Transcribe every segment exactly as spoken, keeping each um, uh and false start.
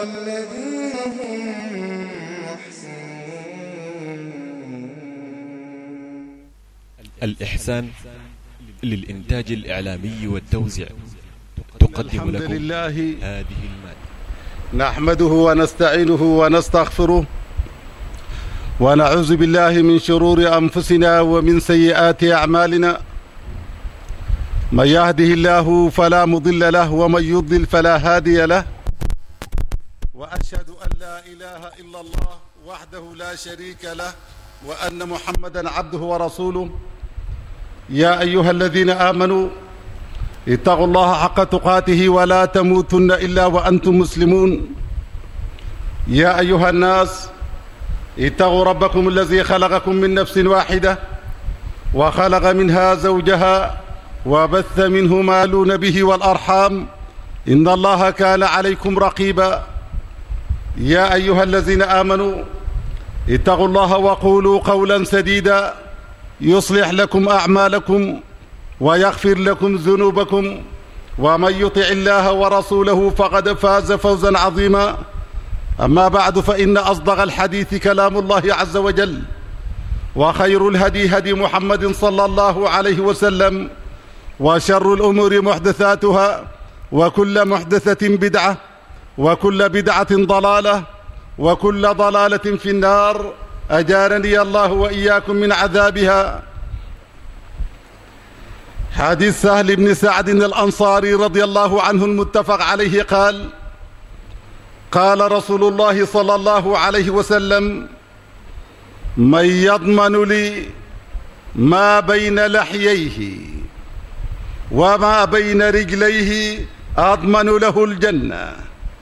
والذين هم محسنون. الإحسان للإنتاج الإعلامي والتوزيع تقدم لكم لله هذه المادة. نحمده ونستعينه ونستغفره ونعوذ بالله من شرور أنفسنا ومن سيئات أعمالنا. من يهده الله فلا مضل له ومن يضلل فلا هادي له، وأشهد أن لا إله إلا الله وحده لا شريك له وأن محمدا عبده ورسوله. يا أيها الذين آمنوا اتقوا الله حق تقاته ولا تموتن إلا وأنتم مسلمون. يا أيها الناس اتقوا ربكم الذي خلقكم من نفس واحدة وخلق منها زوجها وبث منهما النبي والأرحام إن الله كان عليكم رقيبا. يا أيها الذين آمنوا اتقوا الله وقولوا قولا سديدا يصلح لكم أعمالكم ويغفر لكم ذنوبكم، ومن يطع الله ورسوله فقد فاز فوزا عظيما. أما بعد، فإن أصدق الحديث كلام الله عز وجل، وخير الهدي هدي محمد صلى الله عليه وسلم، وشر الأمور محدثاتها، وكل محدثة بدعة، وكل بدعة ضلالة، وكل ضلالة في النار. أجارني الله وإياكم من عذابها. حديث سهل بن سعد الأنصاري رضي الله عنه المتفق عليه قال: قال رسول الله صلى الله عليه وسلم: من يضمن لي ما بين لحييه وما بين رجليه أضمن له الجنة.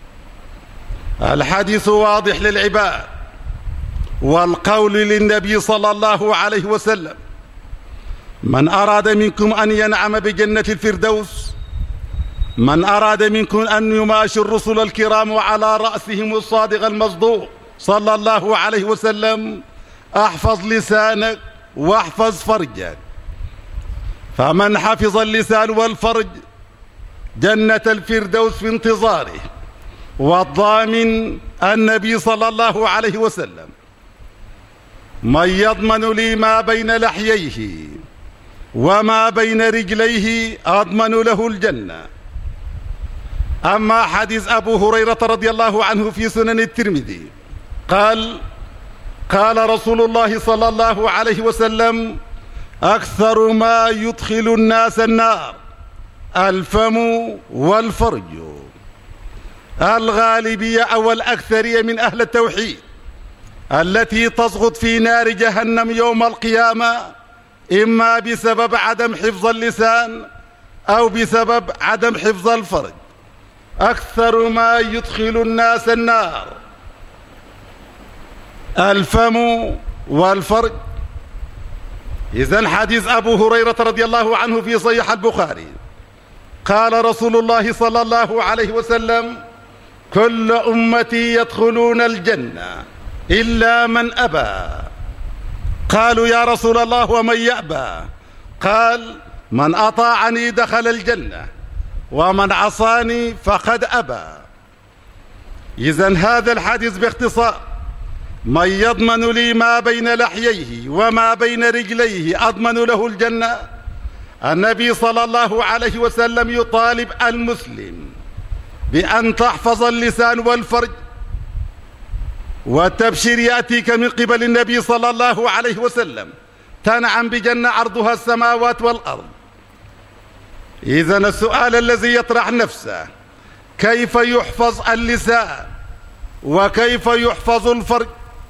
الحديث واضح للعباد، والقول للنبي صلى الله عليه وسلم: من أراد منكم أن ينعم بجنة الفردوس، من أراد منكم أن يماشي الرسل الكرام وعلى رأسهم الصادق المصدوق صلى الله عليه وسلم: احفظ لسانك واحفظ فرجك. فمن حفظ اللسان والفرج جنة الفردوس في انتظاره، والضامن النبي صلى الله عليه وسلم. من يضمن لي ما بين لحييه وما بين رجليه أضمن له الجنة. أما حديث أبو هريرة رضي الله عنه في سنن الترمذي قال: قال رسول الله صلى الله عليه وسلم: أكثر ما يدخل الناس النار الفم والفرج. الغالبية أو الأكثرية من أهل التوحيد التي تسقط في نار جهنم يوم القيامة، إما بسبب عدم حفظ اللسان أو بسبب عدم حفظ الفرج. أكثر ما يدخل الناس النار الفم والفرج. إذن حديث أبو هريرة رضي الله عنه في صحيح البخاري قال رسول الله صلى الله عليه وسلم: كل أمتي يدخلون الجنة إلا من أبى. قالوا: يا رسول الله ومن يأبى؟ قال: من أطاعني دخل الجنة ومن عصاني فقد أبى. إذن هذا الحديث باختصار: من يضمن لي ما بين لحييه وما بين رجليه أضمن له الجنة. النبي صلى الله عليه وسلم يطالب المسلم بأن تحفظ اللسان والفرج، والتبشير يأتيك من قبل النبي صلى الله عليه وسلم: تنعم بجنة عرضها السماوات والأرض. إذن السؤال الذي يطرح نفسه: كيف يحفظ اللسان وكيف يحفظ الفرج؟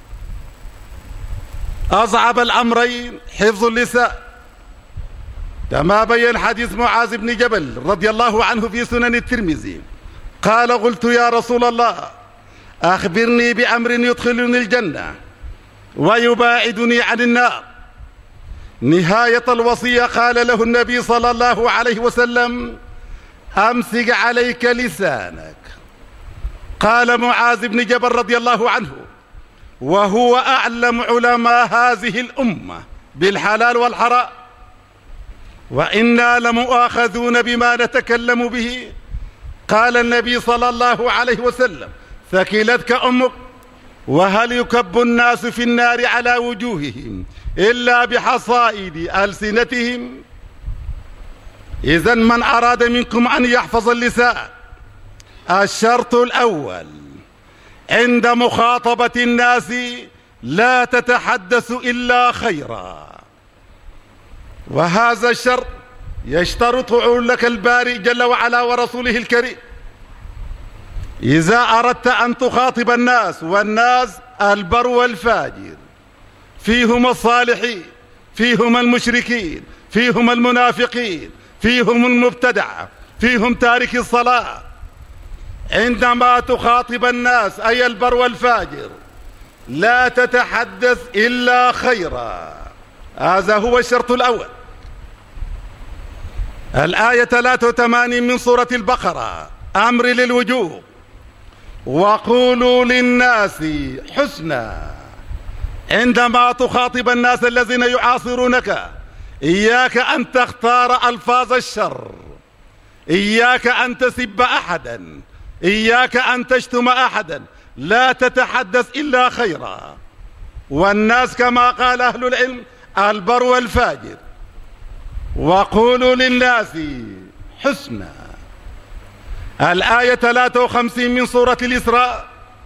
أصعب الأمرين حفظ اللسان، كما بين حديث معاذ بن جبل رضي الله عنه في سنن الترمذي قال: قلت يا رسول الله أخبرني بأمر يدخلني الجنة ويباعدني عن النار. نهاية الوصية قال له النبي صلى الله عليه وسلم: أمسك عليك لسانك. قال معاذ بن جبل رضي الله عنه وهو أعلم علماء هذه الأمة بالحلال والحرام: وإنا لمؤاخذون بما نتكلم به. قال النبي صلى الله عليه وسلم: ثكلتك أمك. وهل يكب الناس في النار على وجوههم إلا بحصائد ألسنتهم؟ إذن من أراد منكم أن يحفظ اللسان، الشرط الأول عند مخاطبة الناس لا تتحدث إلا خيرا، وهذا الشرط يشترطه لك الباري جل وعلا ورسوله الكريم. إذا أردت أن تخاطب الناس، والناس البر والفاجر، فيهم الصالحين، فيهم المشركين، فيهم المنافقين، فيهم المبتدع، فيهم تارك الصلاة، عندما تخاطب الناس أي البر والفاجر لا تتحدث إلا خيرا. هذا هو الشرط الأول. الآية ثلاثة وثمانين من سورة البقرة أمر للوجوب. وقولوا للناس حسنا. عندما تخاطب الناس الذين يعاصرونك إياك أن تختار ألفاظ الشر، إياك أن تسب أحدا، إياك أن تشتم أحدا، لا تتحدث إلا خيرا. والناس كما قال أهل العلم البر والفاجر. وقولوا للناس حسنا. الآية ثلاثة وخمسين من سورة الإسراء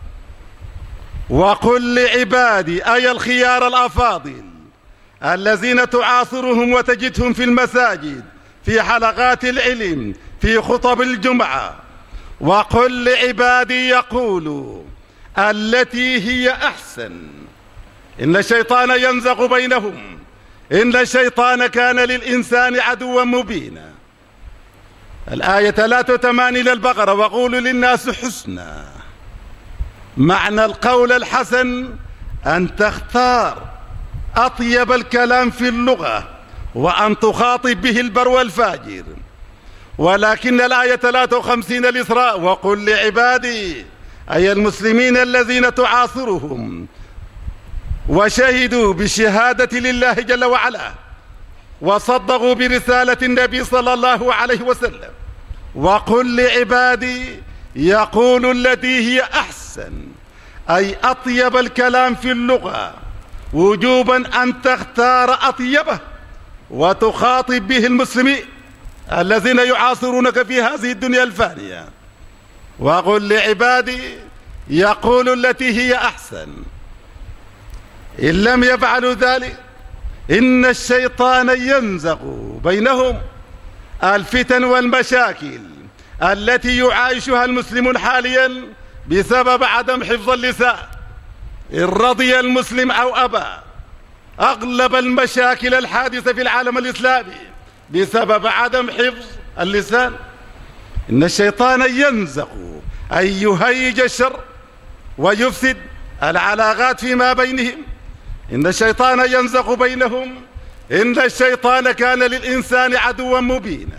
وقل لعبادي أي الخيار الأفاضل الذين تعاصرهم وتجدهم في المساجد، في حلقات العلم، في خطب الجمعة، وقل لعبادي يقولوا التي هي أحسن إن الشيطان ينزغ بينهم إن الشيطان كان للإنسان عدوا مبينا. الآية ثلاثة وثمانين للبقرة وقولوا للناس حسنا. معنى القول الحسن أن تختار أطيب الكلام في اللغة وأن تخاطب به البر والفاجر. ولكن الآية ثلاثة وخمسين الإسراء وقل لعبادي أي المسلمين الذين تعاصرهم وشهدوا بالشهادة لله جل وعلا وصدقوا برسالة النبي صلى الله عليه وسلم. وقل لعبادي يقول التي هي أحسن أي أطيب الكلام في اللغة، وجوبا أن تختار أطيبه وتخاطب به المسلمين الذين يعاصرونك في هذه الدنيا الفانية. وقل لعبادي يقول التي هي أحسن. إن لم يفعلوا ذلك إن الشيطان ينزغ بينهم. الفتن والمشاكل التي يعايشها المسلمون حاليا بسبب عدم حفظ اللسان، إن رضي المسلم أو أبى، أغلب المشاكل الحادثة في العالم الإسلامي بسبب عدم حفظ اللسان. إن الشيطان ينزغ أي يهيج الشر ويفسد العلاقات فيما بينهم. إن الشيطان ينزغ بينهم إن الشيطان كان للإنسان عدوا مبينا.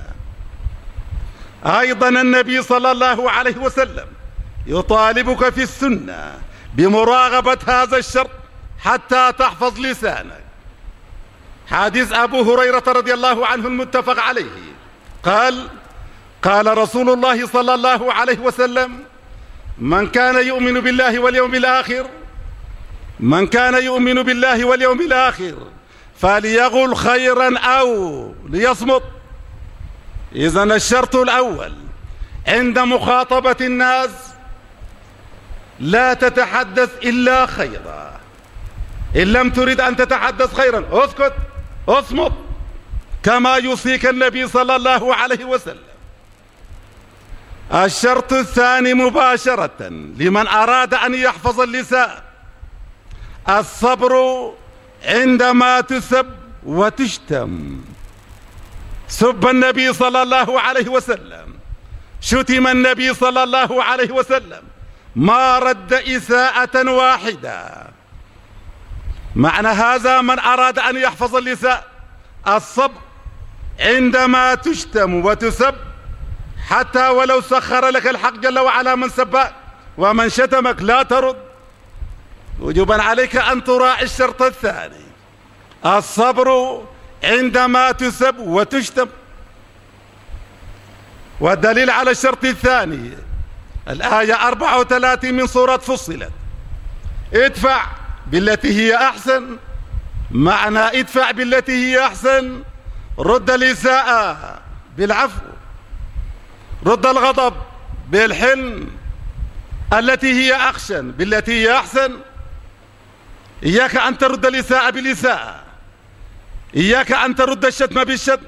أيضا النبي صلى الله عليه وسلم يطالبك في السنة بمراقبة هذا الشر حتى تحفظ لسانك. حديث أبو هريرة رضي الله عنه المتفق عليه قال قال رسول الله صلى الله عليه وسلم من كان يؤمن بالله واليوم الآخر من كان يؤمن بالله واليوم الآخر فليقل خيرا أو ليصمت. إذن الشرط الأول عند مخاطبة الناس لا تتحدث إلا خيرا. إن لم تريد أن تتحدث خيرا اسكت اصمت كما يوصيك النبي صلى الله عليه وسلم. الشرط الثاني مباشرة لمن أراد أن يحفظ اللسان الصبر عندما تسب وتشتم. سب النبي صلى الله عليه وسلم، شتم النبي صلى الله عليه وسلم، ما رد إساءة واحدة. معنى هذا من أراد أن يحفظ اللسان الصبر عندما تشتم وتسب، حتى ولو سخر لك الحق جل وعلا من سبك ومن شتمك لا ترد. وجوبا عليك أن تراعي الشرط الثاني الصبر عندما تسب وتشتم. والدليل على الشرط الثاني الآية أربعة وثلاثين من سورة فصلت. ادفع بالتي هي أحسن، معنى ادفع بالتي هي أحسن رد الإساءة بالعفو، رد الغضب بالحلم، التي هي أحسن بالتي هي أحسن. إياك أن ترد الإساءة بالإساءة، إياك أن ترد الشتم بالشتم.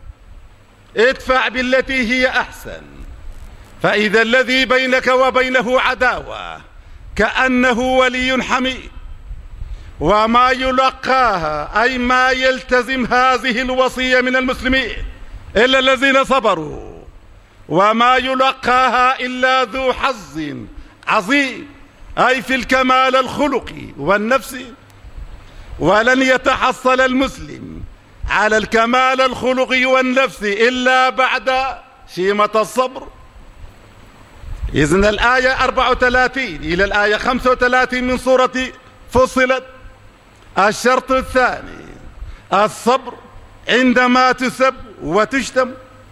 ادفع بالتي هي أحسن، فإذا الذي بينك وبينه عداوة كأنه ولي حميد. وما يلقاها أي ما يلتزم هذه الوصية من المسلمين إلا الذين صبروا، وما يلقاها إلا ذو حظ عظيم، أي في الكمال الخلقي والنفسي. ولن يتحصل المسلم على الكمال الخلقي والنفسي إلا بعد شيمة الصبر. إذن الآية أربعة وثلاثين إلى الآية خمسة وثلاثين من سورة فصلت. الشرط الثاني الصبر عندما تسب وتشتم.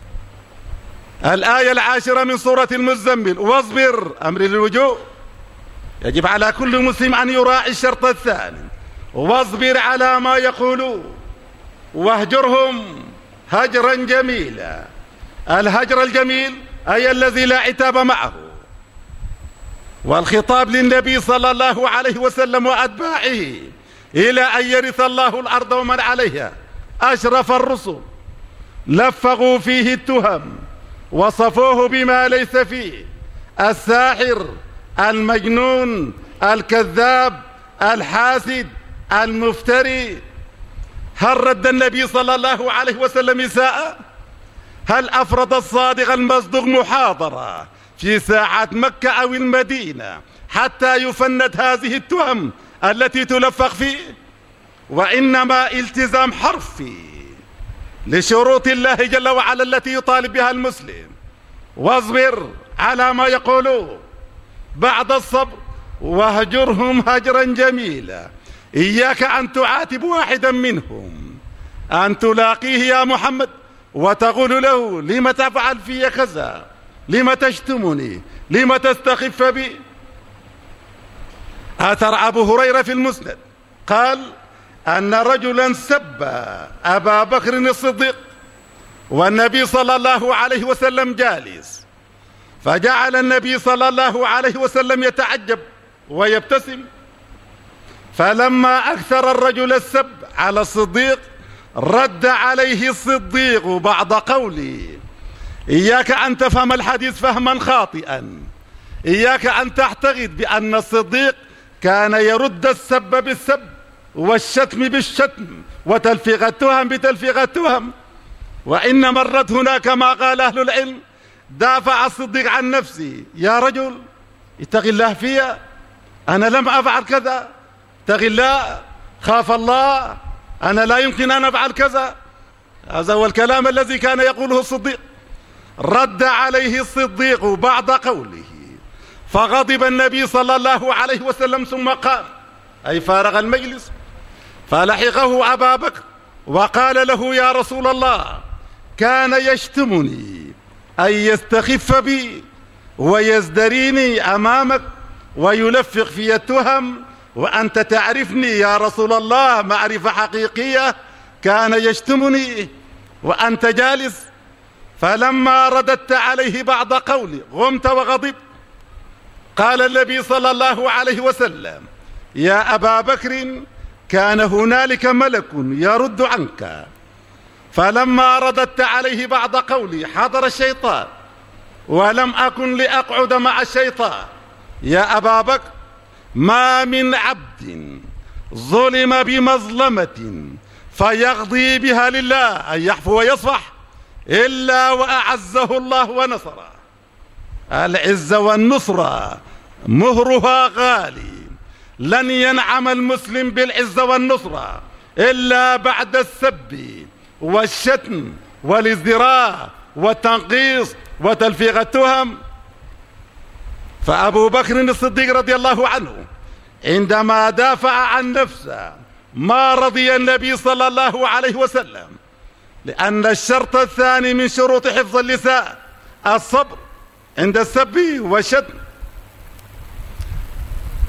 الآية العاشرة من سورة المزمل. واصبر، أمر للوجوب، يجب على كل مسلم أن يراعي الشرط الثاني. واصبر على ما يقولون واهجرهم هجرا جميلا. الهجر الجميل أي الذي لا عتاب معه. والخطاب للنبي صلى الله عليه وسلم وأتباعه إلى أن يرث الله الأرض ومن عليها. أشرف الرسل لفقوا فيه التهم، وصفوه بما ليس فيه: الساحر، المجنون، الكذاب، الحاسد، المفتري. هل رد النبي صلى الله عليه وسلم إساءة؟ هل أفرض الصادق المصدوق محاضرة في ساحات مكة أو المدينة حتى يفند هذه التهم التي تلفق فيه؟ وإنما التزام حرفي لشروط الله جل وعلا التي يطالب بها المسلم. واصبر على ما يقولون. بعد الصبر واهجرهم هجرا جميلا. إياك أن تعاتب واحدا منهم، أن تلاقيه يا محمد وتقول له: لم تفعل في كذا؟ لم تشتمني؟ لم تستخف بي؟ أثر أبو هريرة في المسند قال أن رجلا سب أبا بكر الصديق والنبي صلى الله عليه وسلم جالس، فجعل النبي صلى الله عليه وسلم يتعجب ويبتسم. فلما أكثر الرجل السب على الصديق رد عليه الصديق بعض قوله: إياك أن تفهم الحديث فهما خاطئا، إياك أن تعتقد بأن الصديق كان يرد السب بالسب والشتم بالشتم وتلفيق التهم بتلفيق التهم، وإنما الرد هنا كما قال أهل العلم دافع الصديق عن نفسه: يا رجل اتق الله فيا، أنا لم أفعل كذا، اتق الله، خاف الله، أنا لا يمكن أن أفعل كذا. هذا هو الكلام الذي كان يقوله الصديق. رد عليه الصديق بعد قوله، فغضب النبي صلى الله عليه وسلم ثم قام، أي فارغ المجلس، فلحقه أبا بكر وقال له: يا رسول الله، كان يشتمني أي يستخف بي ويزدريني أمامك ويلفق في التهم، وأنت تعرفني يا رسول الله معرفة حقيقية، كان يشتمني وأنت جالس. فلما رددت عليه بعض قولي غمت وغضبت. قال النبي صلى الله عليه وسلم: يا أبا بكر، كان هنالك ملك يرد عنك. فلما رددت عليه بعض قولي حضر الشيطان، ولم أكن لأقعد مع الشيطان. يا أبا بكر، ما من عبد ظلم بمظلمة فيقضي بها لله أن يعفو ويصفح إلا وأعزه الله ونصره. العزة والنصرة مهرها غالي. لن ينعم المسلم بالعزة والنصرة إلا بعد السب والشتم والازدراء والتنقيص وتلفيق التهم. فأبو بكر الصديق رضي الله عنه عندما دافع عن نفسه ما رضي النبي صلى الله عليه وسلم، لأن الشرط الثاني من شروط حفظ اللسان الصبر عند السب والشتم.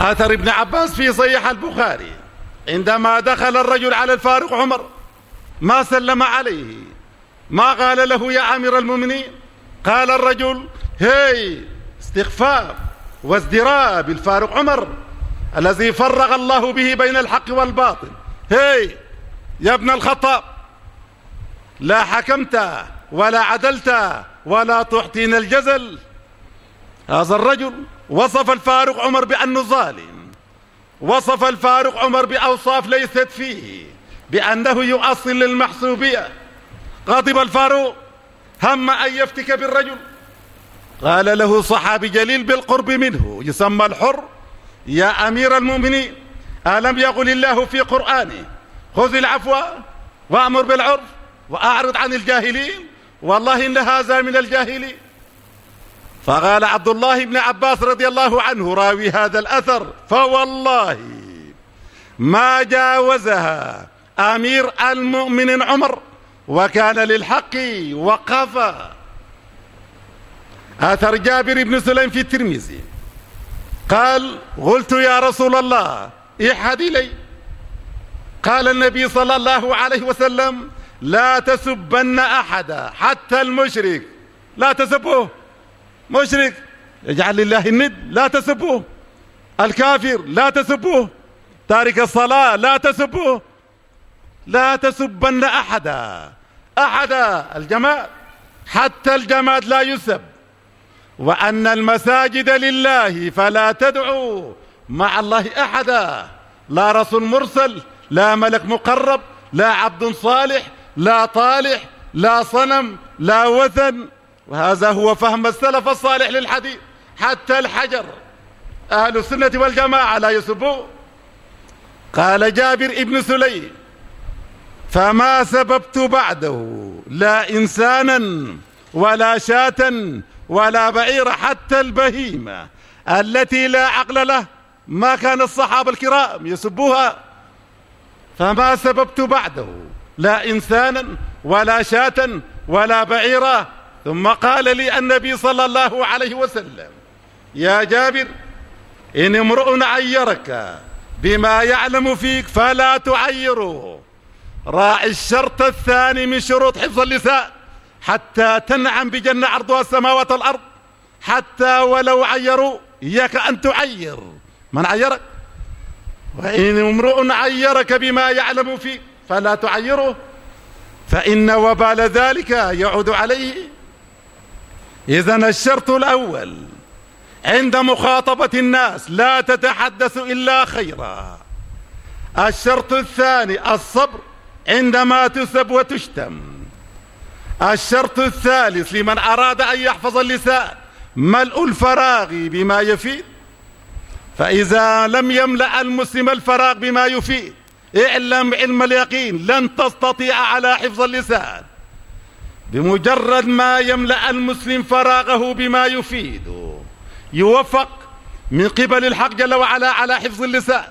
آثر ابن عباس في صحيح البخاري عندما دخل الرجل على الفاروق عمر ما سلم عليه، ما قال له يا أمير المؤمنين، قال الرجل هي استخفاف وازدراء بالفاروق عمر الذي فرغ الله به بين الحق والباطل. هي يا ابن الخطاب، لا حكمت ولا عدلت ولا تحتين الجزل. هذا الرجل وصف الفاروق عمر بأنه ظالم، وصف الفاروق عمر بأوصاف ليست فيه، بأنه يؤصل للمحسوبية. غضب الفاروق، هم أن يفتك بالرجل، قال له صحابي جليل بالقرب منه يسمى الحر: يا أمير المؤمنين، ألم يقل الله في قرآنه خذ العفو وأمر بالعرف وأعرض عن الجاهلين؟ والله إن هذا من الجاهلين. فقال عبد الله بن عباس رضي الله عنه راوي هذا الأثر: فوالله ما جاوزها أمير المؤمنين عمر وكان للحق وقفا. أثر جابر بن سليم في الترمذي قال: قلت يا رسول الله احد إلي. قال النبي صلى الله عليه وسلم: لا تسبن أحدا حتى المشرك، لا تسبوه، مشرك يجعل لله الند لا تسبوه، الكافر لا تسبوه، تارك الصلاة لا تسبوه، لا تسبن أحدا. أحدا الجماد، حتى الجماد لا يسب. وأن المساجد لله فلا تدعوا مع الله أحدا، لا رسول مرسل، لا ملك مقرب، لا عبد صالح، لا طالح، لا صنم، لا وثن. وهذا هو فهم السلف الصالح للحديث. حتى الحجر أهل السنة والجماعة لا يسبوه. قال جابر ابن سليم: فما سببت بعده لا إنسانا ولا شاة ولا بعير، حتى البهيمة التي لا عقل له ما كان الصحابة الكرام يسبوها. فما سببت بعده لا إنسانا ولا شاة ولا بعيرا. ثم قال لي النبي صلى الله عليه وسلم: يا جابر، إن امرؤ عيرك بما يعلم فيك فلا تعيره. راعي الشرط الثاني من شروط حفظ اللسان حتى تنعم بجنة عرضها السماوات والأرض، حتى ولو عيروا إياك أن تعير من عيرك. وإن امرؤ عيرك بما يعلم فيك فلا تعيره، فإن وبال ذلك يعود عليه. إذن الشرط الأول عند مخاطبة الناس لا تتحدث إلا خيرا. الشرط الثاني الصبر عندما تسب وتشتم. الشرط الثالث لمن أراد أن يحفظ اللسان ملء الفراغ بما يفيد. فإذا لم يملأ المسلم الفراغ بما يفيد اعلم علم اليقين لن تستطيع على حفظ اللسان. بمجرد ما يملأ المسلم فراغه بما يفيد يوفق من قبل الحق جل وعلا على حفظ اللسان.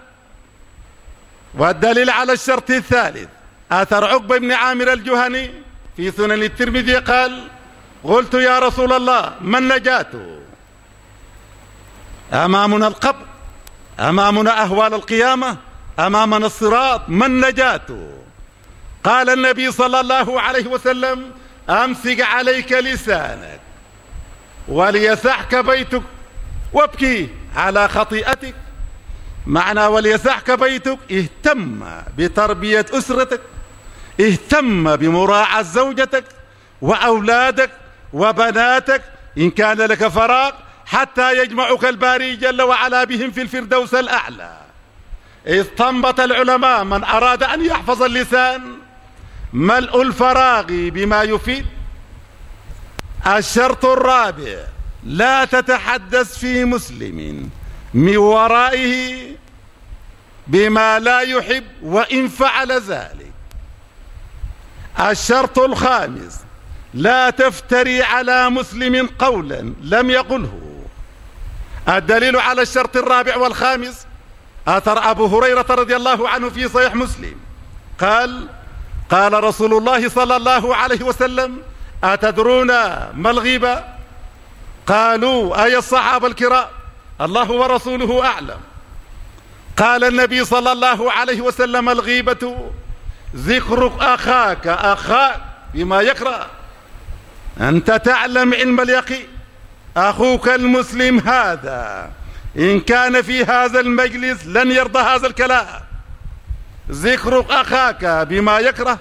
والدليل على الشرط الثالث أثر عقبة بن عامر الجهني في سنن الترمذي قال: قلت يا رسول الله ما النجاة؟ أمامنا القبر، أمامنا أهوال القيامة، أمامنا الصراط، ما النجاة؟ قال النبي صلى الله عليه وسلم: أمسك عليك لسانك وليسعك بيتك وابكي على خطيئتك. معنى وليسعك بيتك اهتم بتربية أسرتك، اهتم بمراعاة زوجتك وأولادك وبناتك إن كان لك فراغ، حتى يجمعك الباري جل وعلا بهم في الفردوس الأعلى. استنبط العلماء من أراد أن يحفظ اللسان ملء الفراغ بما يفيد. الشرط الرابع لا تتحدث في مسلم من ورائه بما لا يحب وإن فعل ذلك. الشرط الخامس لا تفتري على مسلم قولا لم يقله. الدليل على الشرط الرابع والخامس أثر أبو هريرة رضي الله عنه في صحيح مسلم قال: قال رسول الله صلى الله عليه وسلم: أتدرون ما قالوا: أي الصحابة الكرام الله ورسوله أعلم. قال النبي صلى الله عليه وسلم: الغيبة ذكر أخاك أخاك بما يكره. أنت تعلم علم اليقين أخوك المسلم هذا إن كان في هذا المجلس لن يرضى هذا الكلام. ذكر أخاك بما يكره.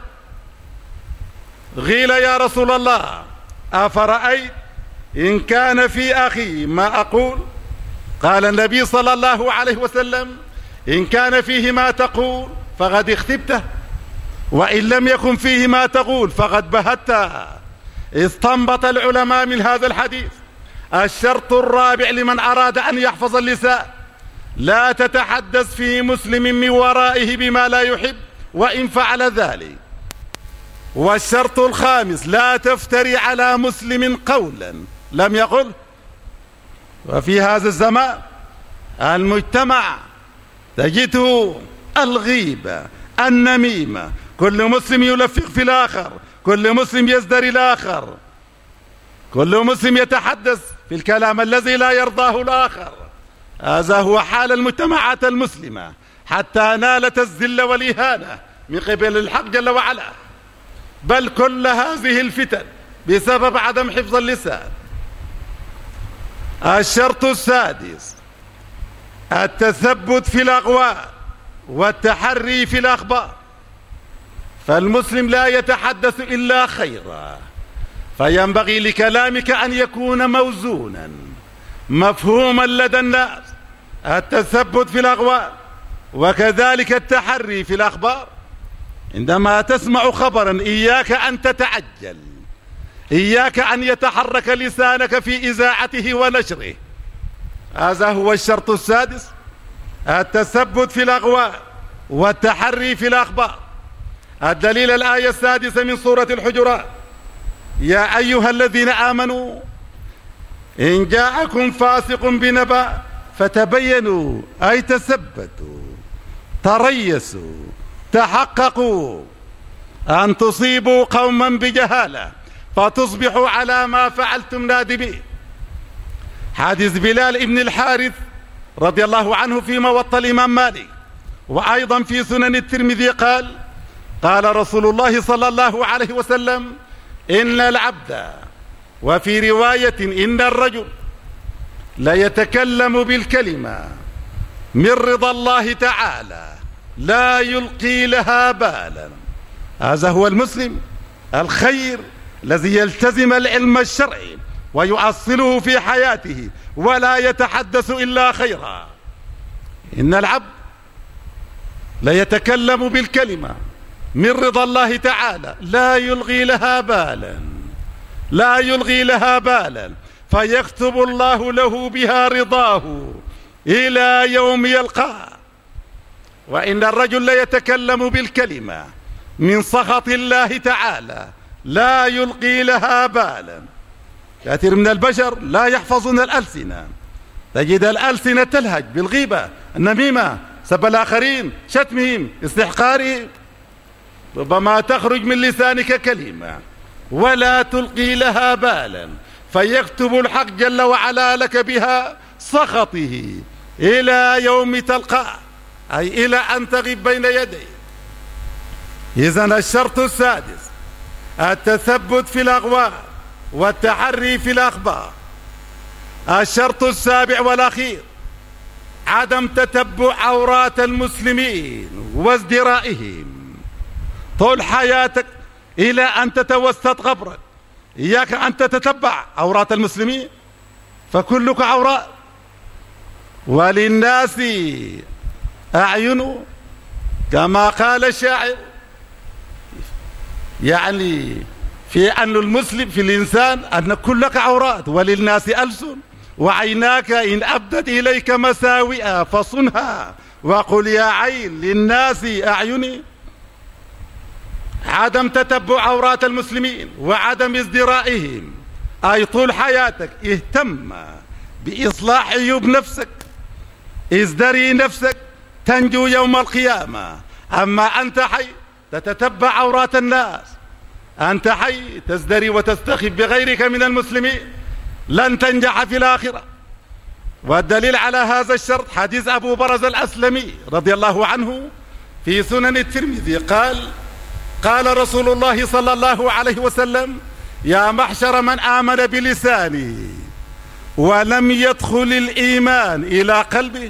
قيل: يا رسول الله أفرأيت إن كان في أخي ما أقول؟ قال النبي صلى الله عليه وسلم: إن كان فيه ما تقول فقد اختبته، وإن لم يكن فيه ما تقول فقد بهته. استنبط العلماء من هذا الحديث الشرط الرابع لمن أراد أن يحفظ اللسان: لا تتحدث في مسلم من ورائه بما لا يحب وإن فعل ذلك. والشرط الخامس: لا تفتري على مسلم قولا لم يقل. وفي هذا الزمان المجتمع تجده الغيبة، النميمة، كل مسلم يلفق في الآخر، كل مسلم يزدري الآخر، كل مسلم يتحدث في الكلام الذي لا يرضاه الآخر. هذا هو حال المجتمعات المسلمة حتى نالت الذل والإهانة من قبل الحق جل وعلا. بل كل هذه الفتن بسبب عدم حفظ اللسان. الشرط السادس: التثبت في الأقوال والتحري في الأخبار. فالمسلم لا يتحدث إلا خيرا، فينبغي لكلامك أن يكون موزونا مفهوما لدى الناس. التثبت في الأقوال وكذلك التحري في الأخبار. عندما تسمع خبرا إياك أن تتعجل، إياك أن يتحرك لسانك في إذاعته ونشره. هذا هو الشرط السادس: التثبت في الأقوال والتحري في الأخبار. الدليل الآية السادسة من سورة الحجرات: يا أيها الذين آمنوا إن جاءكم فاسق بنبأ فتبينوا، أي تثبتوا، تريسوا، تحققوا أن تصيبوا قوما بجهالة فتصبحوا على ما فعلتم نادمين. حديث بلال ابن الحارث رضي الله عنه في موطأ الإمام مالك، وأيضا في سنن الترمذي، قال: قال رسول الله صلى الله عليه وسلم: إن العبد، وفي رواية إن الرجل، لا يتكلم بالكلمة من رضا الله تعالى لا يلقي لها بالا. هذا هو المسلم الخير الذي يلتزم العلم الشرعي ويؤصله في حياته ولا يتحدث إلا خيرا. إن العبد لا يتكلم بالكلمة من رضا الله تعالى لا يلغي لها بالا، لا يلغي لها بالا، فيكتب الله له بها رضاه إلى يوم يلقاه. وإن الرجل لا يتكلم بالكلمة من سخط الله تعالى لا يلقي لها بالا. كثير من البشر لا يحفظون الألسنة، تجد الألسنة تلهج بالغيبة، النميمة، سب الآخرين، شتمهم، استحقارهم. ربما تخرج من لسانك كلمة ولا تلقي لها بالا، فيكتب الحق جل وعلا لك بها سخطه إلى يوم تلقاه، أي إلى أن تغيب بين يديه. إذن الشرط السادس: التثبت في الأقوال والتحري في الأخبار. الشرط السابع والأخير: عدم تتبع عورات المسلمين وازدرائهم. طول حياتك إلى أن تتوسط قبرك إياك أن تتتبع عورات المسلمين، فكلك عورات، وللناس أعين، كما قال الشاعر، يعني في أن المسلم في الإنسان أن كلك عورات، وللناس ألسن، وعيناك إن أبدت إليك مساوئا فصنها، وقل يا عين للناس أعيني. عدم تتبع عورات المسلمين وعدم ازدرائهم، أي طول حياتك اهتم بإصلاح عيوب نفسك، ازدري نفسك تنجو يوم القيامة. أما أنت حي تتتبع عورات الناس، أنت حي تزدري وتستخف بغيرك من المسلمين، لن تنجح في الآخرة. والدليل على هذا الشرط حديث أبو برزة الأسلمي رضي الله عنه في سنن الترمذي قال قال رسول الله صلى الله عليه وسلم يا محشر من آمن بلسانه ولم يدخل الإيمان إلى قلبه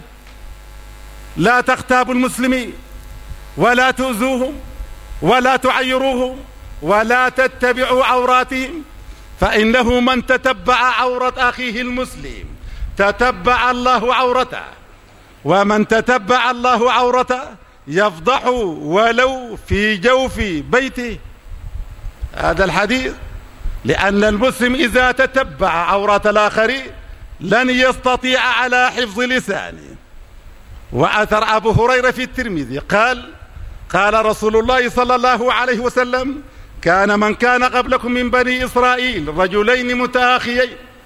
لا تغتابوا المسلمين ولا تؤذوهم ولا تعيروهم ولا تتبعوا عوراتهم فإنه من تتبع عورة أخيه المسلم تتبع الله عورته ومن تتبع الله عورته يفضح ولو في جوف بيته. هذا الحديث لأن المسلم إذا تتبع عورات الآخرين لن يستطيع على حفظ لسانه. وأثر أبو هريرة في الترمذي قال قال رسول الله صلى الله عليه وسلم كان من كان قبلكم من بني إسرائيل رجلين متآخيين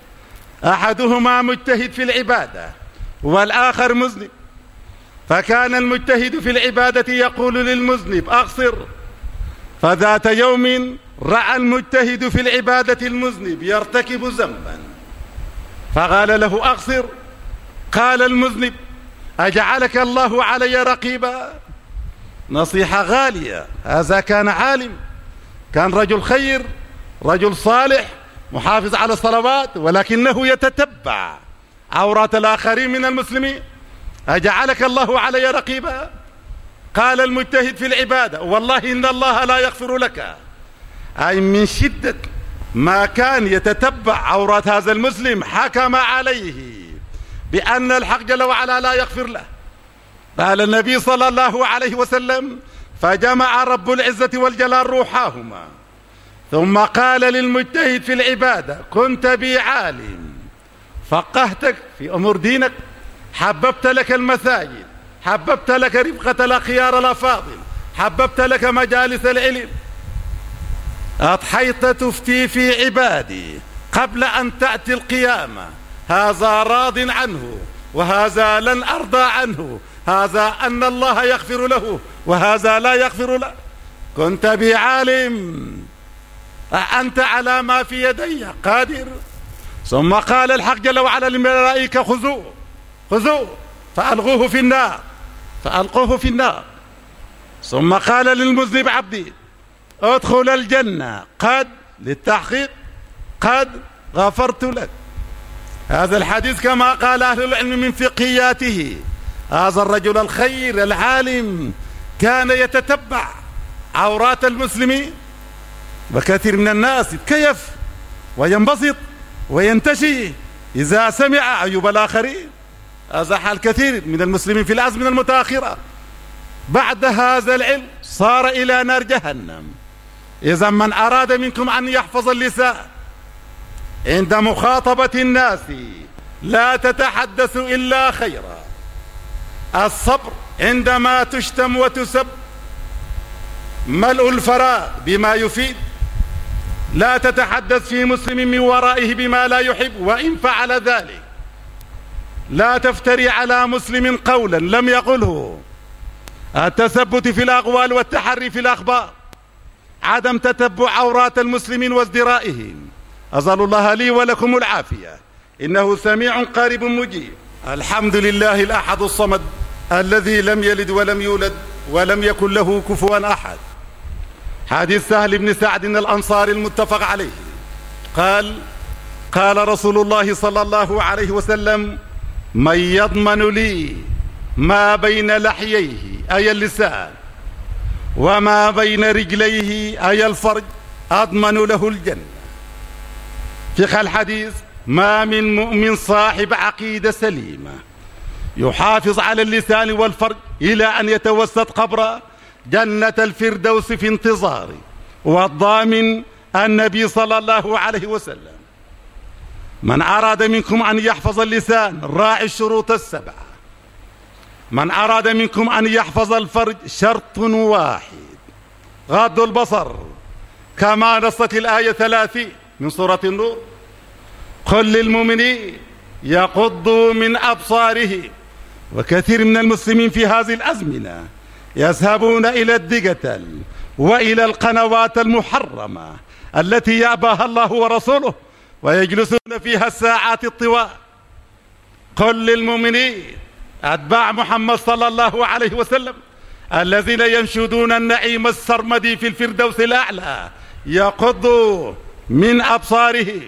أحدهما مجتهد في العبادة والآخر مذنب فكان المجتهد في العبادة يقول للمذنب أقصر فذات يوم رأى المجتهد في العبادة المذنب يرتكب ذنبا فقال له أقصر قال المذنب أجعلك الله علي رقيبا. نصيحة غالية. هذا كان عالم كان رجل خير رجل صالح محافظ على الصلوات ولكنه يتتبع عورات الآخرين من المسلمين. أجعلك الله علي رقيبا قال المجتهد في العبادة والله إن الله لا يغفر لك. أي من شدة ما كان يتتبع عورات هذا المسلم حكم عليه بأن الحق جل وعلا لا يغفر له. قال النبي صلى الله عليه وسلم فجمع رب العزة والجلال روحاهما ثم قال للمجتهد في العبادة كنت بي عالم فقهتك في أمور دينك حببت لك المساجد حببت لك رفقة الأخيار الأفاضل حببت لك مجالس العلم أضحيت تفتي في عبادي قبل أن تأتي القيامة هذا راض عنه وهذا لن أرضى عنه هذا أن الله يغفر له وهذا لا يغفر له. كنت بعالم أنت على ما في يدي قادر. ثم قال الحق جل وعلا للملائكة خذوه خذوه فألقوه في النار فألقوه في النار. ثم قال للمذنب عبدي ادخل الجنة قد للتحقيق قد غفرت لك. هذا الحديث كما قال أهل العلم من فقهياته هذا الرجل الخير العالم كان يتتبع عورات المسلمين. وكثير من الناس يتكيف وينبسط وينتشي إذا سمع عيوب الآخرين. هذا حال كثير من المسلمين في الأزمنة المتأخرة. بعد هذا العلم صار إلى نار جهنم. إذا من أراد منكم أن يحفظ اللسان عند مخاطبة الناس لا تتحدث إلا خيرا. الصبر عندما تشتم وتسب ملء الفراغ بما يفيد. لا تتحدث في مسلم من ورائه بما لا يحب وإن فعل ذلك. لا تفتري على مسلم قولا لم يقله. التثبت في الأقوال والتحري في الأخبار. عدم تتبع عورات المسلمين وازدرائهم. أسأل الله لي ولكم العافية إنه سميع قريب مجيب. الحمد لله الأحد الصمد الذي لم يلد ولم يولد ولم يكن له كفوا أحد. حديث سهل بن سعد الأنصاري المتفق عليه قال قال رسول الله صلى الله عليه وسلم من يضمن لي ما بين لحييه أي اللسان وما بين رجليه أي الفرج أضمن له الجنة. فقه الحديث ما من مؤمن صاحب عقيدة سليمة يحافظ على اللسان والفرج إلى أن يتوسط قبر جنة الفردوس في انتظاره والضامن النبي صلى الله عليه وسلم. من أراد منكم أن يحفظ اللسان راعي الشروط السبعة. من أراد منكم أن يحفظ الفرج شرط واحد غض البصر كما نصت الآية ثلاثين من سورة النور قل للمؤمنين يغضوا من أبصارهم. وكثير من المسلمين في هذه الأزمنة يذهبون إلى الديجيتال وإلى القنوات المحرمة التي يأباها الله ورسوله ويجلسون فيها الساعات الطوال قل للمؤمنين أتباع محمد صلى الله عليه وسلم الذين ينشدون النعيم السرمدي في الفردوس الأعلى يغضوا من أبصارهم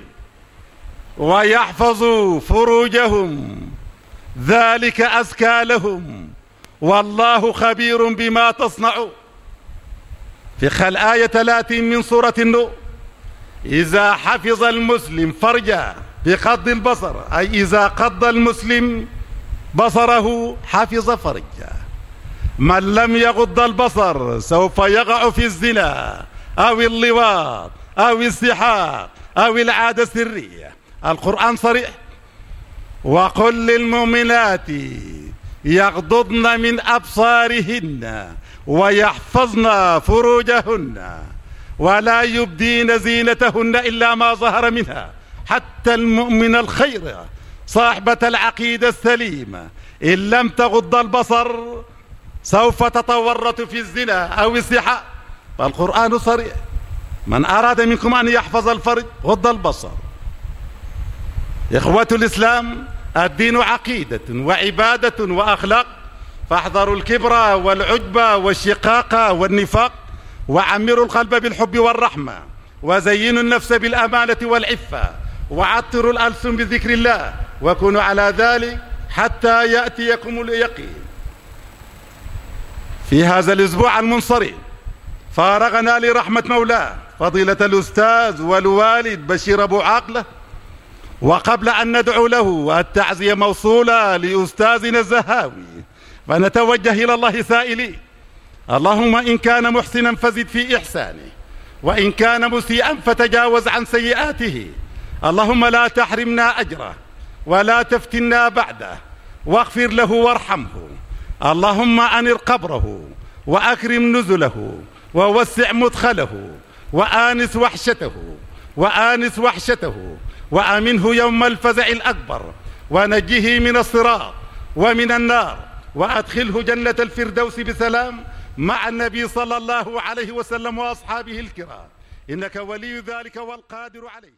ويحفظوا فروجهم ذلك أزكى لهم والله خبير بما تصنعون. في خل آية ثلاثين من سورة النور: إذا حفظ المسلم فرجه بغض البصر، أي إذا قض المسلم بصره حفظ فرجه. من لم يغض البصر سوف يقع في الزنا أو اللواط أو السحاق أو العادة السرية. القرآن صريح: وقل للمؤمنات يغضضن من أبصارهن ويحفظن فروجهن ولا يبدين زينتهن إلا ما ظهر منها. حتى المؤمن الخير صاحبة العقيدة السليمة إن لم تغض البصر سوف تتورط في الزنا أو السحاق. فالقرآن صريح: من أراد منكم أن يحفظ الفرج غض البصر. إخوة الإسلام، الدين عقيدة وعبادة وأخلاق، فاحذروا الكبر والعجب والشقاق والنفاق، وعمروا القلب بالحب والرحمة، وزينوا النفس بالأمانة والعفة، وعطروا الألسن بذكر الله، وكونوا على ذلك حتى يأتيكم اليقين. في هذا الأسبوع المنصرم فارغنا لرحمة مولاه فضيلة الأستاذ والوالد بشير أبو عاقلة، وقبل أن ندعو له التعزية موصولة لأستاذنا الزهاوي، فنتوجه إلى الله سائلين: اللهم إن كان محسنا فزد في إحسانه، وإن كان مسيئا فتجاوز عن سيئاته. اللهم لا تحرمنا أجره ولا تفتنا بعده، واغفر له وارحمه. اللهم أنر قبره وأكرم نزله ووسع مدخله وآنس وحشته وآنس وحشته وأمنه يوم الفزع الأكبر، ونجه من الصراط ومن النار، وأدخله جنة الفردوس بسلام مع النبي صلى الله عليه وسلم وأصحابه الكرام، إنك ولي ذلك والقادر عليه.